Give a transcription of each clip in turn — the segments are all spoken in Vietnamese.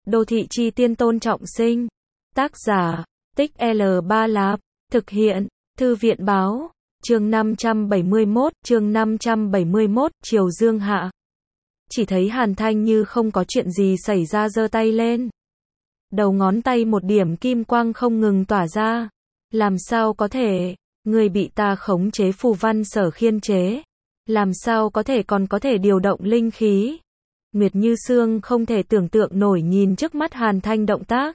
Đô thị chi tiên Tôn Trọng Sinh. Tác giả, Tích L3 Lạp. Thực hiện, Thư viện báo. Chương 571, Triều Dương hạ. Chỉ thấy Hàn Thanh như không có chuyện gì xảy ra giơ tay lên. Đầu ngón tay một điểm kim quang không ngừng tỏa ra. Làm sao có thể, người bị ta khống chế phù văn sở khiên chế. Làm sao có thể còn có thể điều động linh khí. Nguyệt Như Sương không thể tưởng tượng nổi nhìn trước mắt Hàn Thanh động tác.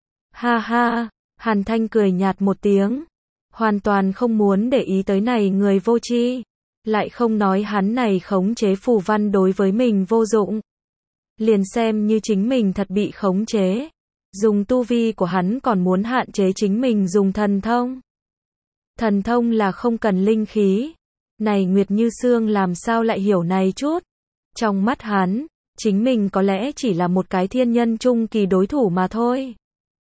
Ha ha, Hàn Thanh cười nhạt một tiếng. Hoàn toàn không muốn để ý tới này người vô tri. Lại không nói hắn này khống chế phù văn đối với mình vô dụng. Liền xem như chính mình thật bị khống chế. Dùng tu vi của hắn còn muốn hạn chế chính mình dùng thần thông. Thần thông là không cần linh khí. Này Nguyệt Như Sương làm sao lại hiểu này chút. Trong mắt hắn, chính mình có lẽ chỉ là một cái thiên nhân trung kỳ đối thủ mà thôi.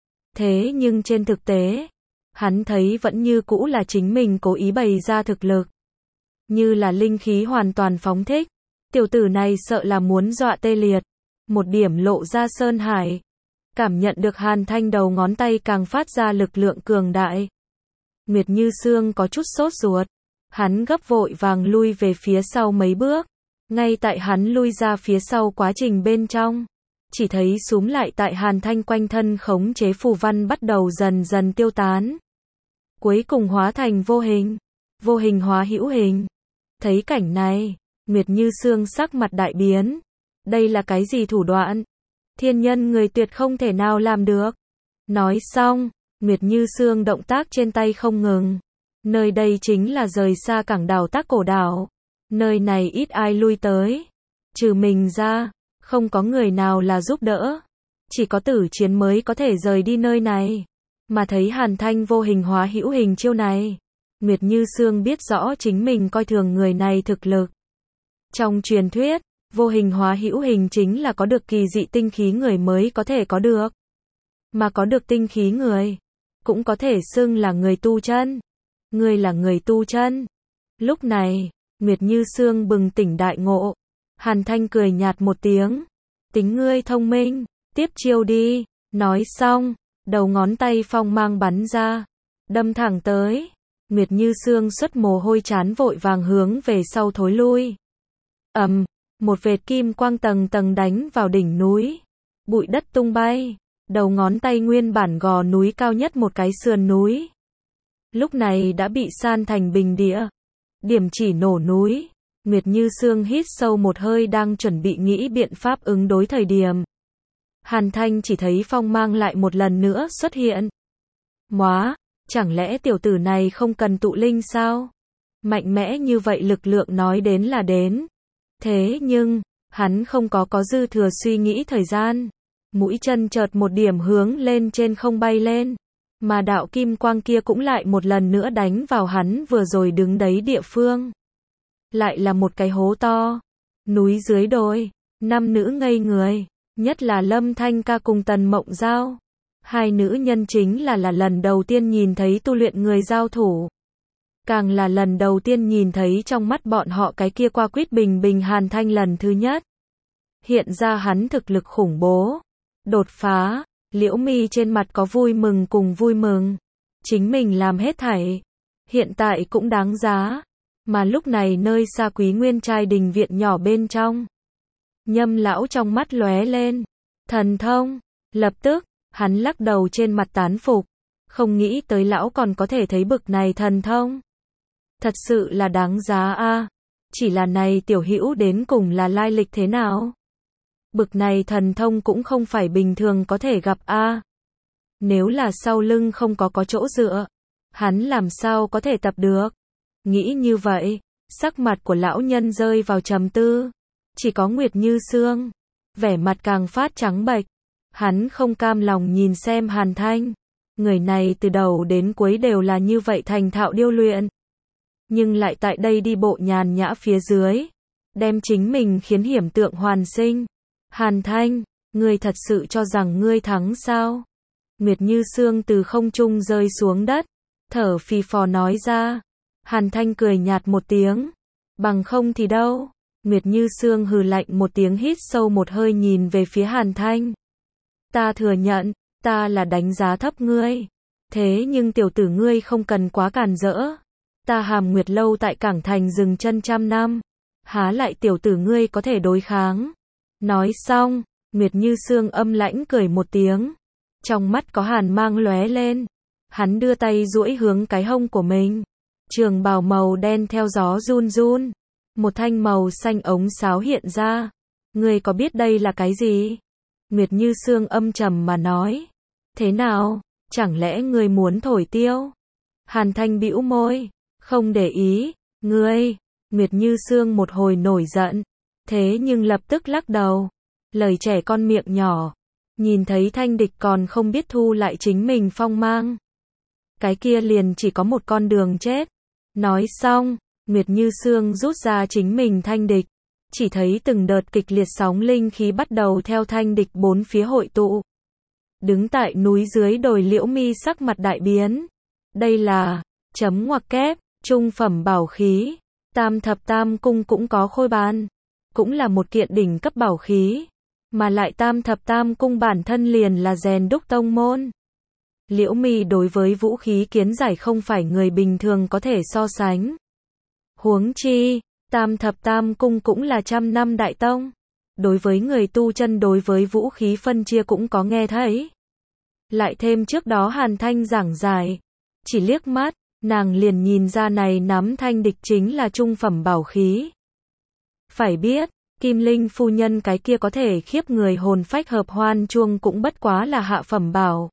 Thế nhưng trên thực tế, hắn thấy vẫn như cũ là chính mình cố ý bày ra thực lực. Như là linh khí hoàn toàn phóng thích. Tiểu tử này sợ là muốn dọa tê liệt. Một điểm lộ ra sơn hải. Cảm nhận được Hàn Thanh đầu ngón tay càng phát ra lực lượng cường đại. Nguyệt Như Sương có chút sốt ruột. Hắn gấp vội vàng lui về phía sau mấy bước. Ngay tại hắn lui ra phía sau quá trình bên trong. Chỉ thấy xúm lại tại Hàn Thanh quanh thân khống chế phù văn bắt đầu dần dần tiêu tán. Cuối cùng hóa thành vô hình. Vô hình hóa hữu hình. Thấy cảnh này, Nguyệt Như Sương sắc mặt đại biến. Đây là cái gì thủ đoạn? Thiên nhân người tuyệt không thể nào làm được. Nói xong, Nguyệt Như Sương động tác trên tay không ngừng. Nơi đây chính là rời xa cảng đảo Tắc Cổ đảo. Nơi này ít ai lui tới. Trừ mình ra, không có người nào là giúp đỡ. Chỉ có tử chiến mới có thể rời đi nơi này. Mà thấy Hàn Thanh vô hình hóa hữu hình chiêu này. Nguyệt Như Sương biết rõ chính mình coi thường người này thực lực. Trong truyền thuyết, vô hình hóa hữu hình chính là có được kỳ dị tinh khí người mới có thể có được. Mà có được tinh khí người, cũng có thể xưng là người tu chân. Người là người tu chân. Lúc này, Nguyệt Như Sương bừng tỉnh đại ngộ. Hàn Thanh cười nhạt một tiếng. Tính ngươi thông minh, tiếp chiêu đi. Nói xong, đầu ngón tay phong mang bắn ra. Đâm thẳng tới. Nguyệt Như Sương xuất mồ hôi trán vội vàng hướng về sau thối lui. Một vệt kim quang tầng tầng đánh vào đỉnh núi. Bụi đất tung bay. Đầu ngón tay nguyên bản gò núi cao nhất một cái sườn núi. Lúc này đã bị san thành bình địa. Điểm chỉ nổ núi. Nguyệt Như Sương hít sâu một hơi đang chuẩn bị nghĩ biện pháp ứng đối thời điểm. Hàn Thanh chỉ thấy phong mang lại một lần nữa xuất hiện. Móa, chẳng lẽ tiểu tử này không cần tụ linh sao? Mạnh mẽ như vậy lực lượng nói đến là đến. Thế nhưng, hắn không có dư thừa suy nghĩ thời gian. Mũi chân chợt một điểm hướng lên trên không bay lên. Mà đạo kim quang kia cũng lại một lần nữa đánh vào hắn vừa rồi đứng đấy địa phương. Lại là một cái hố to. Núi dưới đồi. Năm nữ ngây người. Nhất là Lâm Thanh Ca cùng Tần Mộng Giao. Hai nữ nhân chính là lần đầu tiên nhìn thấy tu luyện người giao thủ. Càng là lần đầu tiên nhìn thấy trong mắt bọn họ cái kia qua quýt bình bình Hàn Thanh lần thứ nhất. Hiện ra hắn thực lực khủng bố. Đột phá. Liễu Mi trên mặt có vui mừng cùng vui mừng. Chính mình làm hết thảy. Hiện tại cũng đáng giá. Mà lúc này nơi xa Quý Nguyên trai đình viện nhỏ bên trong. Nhâm lão trong mắt lóe lên. Thần thông. Lập tức, hắn lắc đầu trên mặt tán phục. Không nghĩ tới lão còn có thể thấy bực này thần thông. Thật sự là đáng giá a. Chỉ là này tiểu hữu đến cùng là lai lịch thế nào? Bực này thần thông cũng không phải bình thường có thể gặp a. Nếu là sau lưng không có chỗ dựa, hắn làm sao có thể tập được? Nghĩ như vậy, sắc mặt của lão nhân rơi vào trầm tư. Chỉ có Nguyệt Như Sương, vẻ mặt càng phát trắng bệch. Hắn không cam lòng nhìn xem Hàn Thanh. Người này từ đầu đến cuối đều là như vậy thành thạo điêu luyện. Nhưng lại tại đây đi bộ nhàn nhã phía dưới. Đem chính mình khiến hiểm tượng hoàn sinh. Hàn Thanh, ngươi thật sự cho rằng ngươi thắng sao? Nguyệt Như Sương từ không trung rơi xuống đất. Thở phì phò nói ra. Hàn Thanh cười nhạt một tiếng. Bằng không thì đâu. Nguyệt Như Sương hừ lạnh một tiếng hít sâu một hơi nhìn về phía Hàn Thanh. Ta thừa nhận, ta là đánh giá thấp ngươi. Thế nhưng tiểu tử ngươi không cần quá càn rỡ. Ta Hàm Nguyệt lâu tại Cảng Thành dừng chân trăm năm. Há lại tiểu tử ngươi có thể đối kháng. Nói xong, Nguyệt Như Sương âm lãnh cười một tiếng. Trong mắt có hàn mang lóe lên. Hắn đưa tay duỗi hướng cái hông của mình. Trường bào màu đen theo gió run run. Một thanh màu xanh ống sáo hiện ra. Ngươi có biết đây là cái gì? Nguyệt Như Sương âm trầm mà nói. Thế nào? Chẳng lẽ ngươi muốn thổi tiêu? Hàn Thanh bĩu môi. Không để ý. Ngươi. Nguyệt Như Sương một hồi nổi giận. Thế nhưng lập tức lắc đầu. Lời trẻ con miệng nhỏ. Nhìn thấy Thanh Địch còn không biết thu lại chính mình phong mang. Cái kia liền chỉ có một con đường chết. Nói xong, Nguyệt Như Sương rút ra chính mình Thanh Địch. Chỉ thấy từng đợt kịch liệt sóng linh khí bắt đầu theo Thanh Địch bốn phía hội tụ. Đứng tại núi dưới đồi Liễu Mi sắc mặt đại biến. Đây là, chấm ngoặc kép, trung phẩm bảo khí. Tam thập tam cung cũng có khôi bàn. Cũng là một kiện đỉnh cấp bảo khí. Mà lại tam thập tam cung bản thân liền là rèn đúc tông môn. Liễu Mi đối với vũ khí kiến giải không phải người bình thường có thể so sánh. Huống chi, tam thập tam cung cũng là trăm năm đại tông. Đối với người tu chân đối với vũ khí phân chia cũng có nghe thấy. Lại thêm trước đó Hàn Thanh giảng giải. Chỉ liếc mắt, nàng liền nhìn ra này nắm Thanh Địch chính là trung phẩm bảo khí. Phải biết, Kim Linh phu nhân cái kia có thể khiếp người hồn phách hợp hoan chuông cũng bất quá là hạ phẩm bảo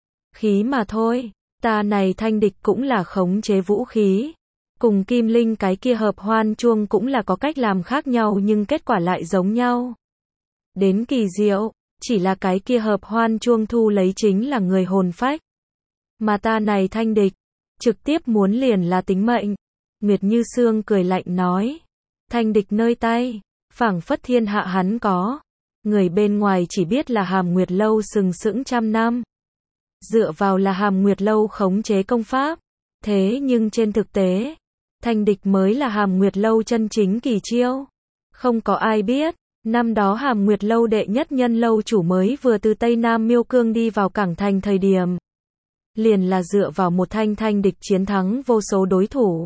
khí mà thôi. Ta này Thanh Địch cũng là khống chế vũ khí. Cùng Kim Linh cái kia hợp hoan chuông cũng là có cách làm khác nhau nhưng kết quả lại giống nhau. Đến kỳ diệu, chỉ là cái kia hợp hoan chuông thu lấy chính là người hồn phách. Mà ta này Thanh Địch, trực tiếp muốn liền là tính mệnh. Nguyệt Như Sương cười lạnh nói. Thanh Địch nơi tay, phảng phất thiên hạ hắn có. Người bên ngoài chỉ biết là Hàm Nguyệt lâu sừng sững trăm năm. Dựa vào là Hàm Nguyệt lâu khống chế công pháp. Thế nhưng trên thực tế, Thanh Địch mới là Hàm Nguyệt lâu chân chính kỳ chiêu. Không có ai biết, năm đó Hàm Nguyệt lâu đệ nhất nhân lâu chủ mới vừa từ Tây Nam Miêu Cương đi vào Cảng Thành thời điểm. Liền là dựa vào một Thanh Địch chiến thắng vô số đối thủ.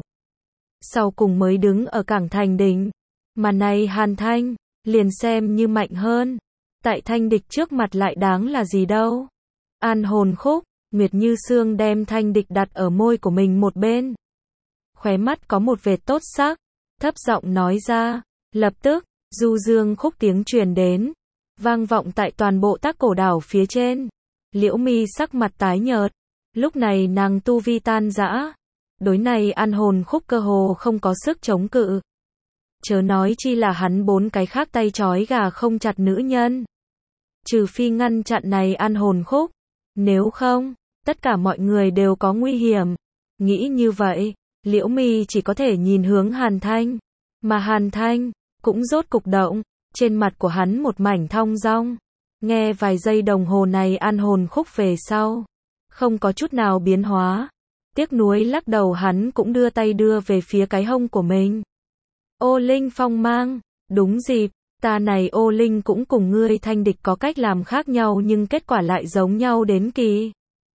Sau cùng mới đứng ở Cảng Thành đỉnh. Mà này Hàn Thanh, liền xem như mạnh hơn. Tại Thanh Địch trước mặt lại đáng là gì đâu. An hồn khúc, Nguyệt Như Sương đem Thanh Địch đặt ở môi của mình một bên. Khóe mắt có một vệt tốt sắc, thấp giọng nói ra. Lập tức, du dương khúc tiếng truyền đến. Vang vọng tại toàn bộ Tắc Cổ đảo phía trên. Liễu Mi sắc mặt tái nhợt. Lúc này nàng tu vi tan rã. Đối này an hồn khúc cơ hồ không có sức chống cự. Chớ nói chi là hắn bốn cái khác tay trói gà không chặt nữ nhân. Trừ phi ngăn chặn này an hồn khúc. Nếu không, tất cả mọi người đều có nguy hiểm. Nghĩ như vậy, Liễu Mi chỉ có thể nhìn hướng Hàn Thanh. Mà Hàn Thanh, cũng rốt cục động. Trên mặt của hắn một mảnh thong dong. Nghe vài giây đồng hồ này an hồn khúc về sau. Không có chút nào biến hóa. Tiếc nuối lắc đầu hắn cũng đưa tay đưa về phía cái hông của mình. Ô Linh phong mang, đúng dịp, ta này Ô Linh cũng cùng ngươi Thanh Địch có cách làm khác nhau nhưng kết quả lại giống nhau đến kỳ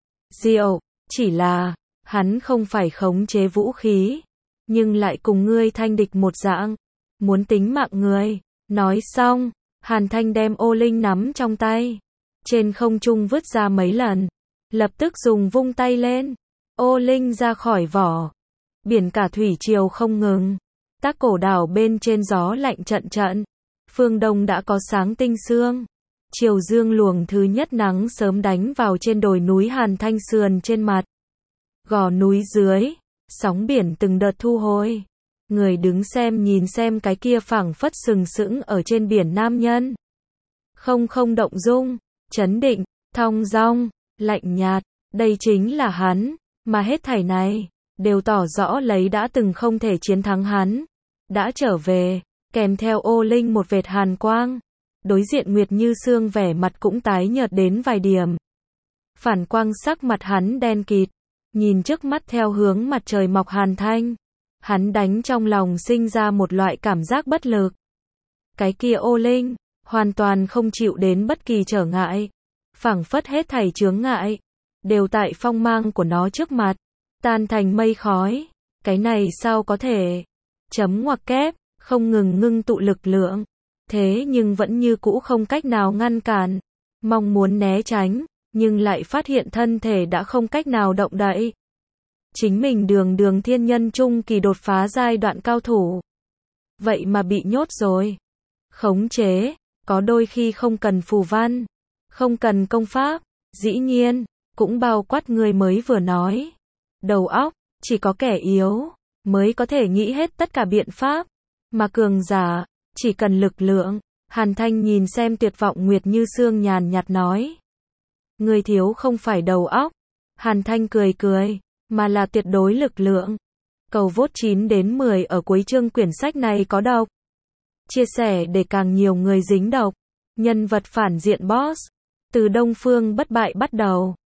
diệu, chỉ là, hắn không phải khống chế vũ khí, nhưng lại cùng ngươi Thanh Địch một dạng, muốn tính mạng người. Nói xong, Hàn Thanh đem Ô Linh nắm trong tay, trên không trung vứt ra mấy lần, lập tức dùng vung tay lên, Ô Linh ra khỏi vỏ, biển cả thủy triều không ngừng. Tắc Cổ đảo bên trên gió lạnh trận trận. Phương đông đã có sáng tinh sương. Chiều dương luồng thứ nhất nắng sớm đánh vào trên đồi núi Hàn Thanh sườn trên mặt. Gò núi dưới, sóng biển từng đợt thu hồi. Người đứng xem nhìn xem cái kia phảng phất sừng sững ở trên biển nam nhân. Không động dung, chấn định, thong dong, lạnh nhạt. Đây chính là hắn, mà hết thảy này đều tỏ rõ lấy đã từng không thể chiến thắng hắn. Đã trở về, kèm theo Ô Linh một vệt hàn quang. Đối diện Nguyệt Như Sương vẻ mặt cũng tái nhợt đến vài điểm. Phản quang sắc mặt hắn đen kịt. Nhìn trước mắt theo hướng mặt trời mọc Hàn Thanh. Hắn đánh trong lòng sinh ra một loại cảm giác bất lực. Cái kia Ô Linh, hoàn toàn không chịu đến bất kỳ trở ngại. phảng phất hết thảy chướng ngại, đều tại phong mang của nó trước mặt, tan thành mây khói. Cái này sao có thể? Chấm ngoặc kép, không ngừng ngưng tụ lực lượng. Thế nhưng vẫn như cũ không cách nào ngăn cản. Mong muốn né tránh, nhưng lại phát hiện thân thể đã không cách nào động đậy. Chính mình đường thiên nhân trung kỳ đột phá giai đoạn cao thủ. Vậy mà bị nhốt rồi. Khống chế, có đôi khi không cần phù văn, không cần công pháp, dĩ nhiên, cũng bao quát người mới vừa nói. Đầu óc, chỉ có kẻ yếu, mới có thể nghĩ hết tất cả biện pháp, mà cường giả, chỉ cần lực lượng. Hàn Thanh nhìn xem tuyệt vọng Nguyệt Như Sương nhàn nhạt nói. Người thiếu không phải đầu óc. Hàn Thanh cười cười, mà là tuyệt đối lực lượng. Cầu vote 9 đến 10 ở cuối chương quyển sách này có độc. Chia sẻ để càng nhiều người dính độc. Nhân vật phản diện boss. Từ Đông Phương bất bại bắt đầu.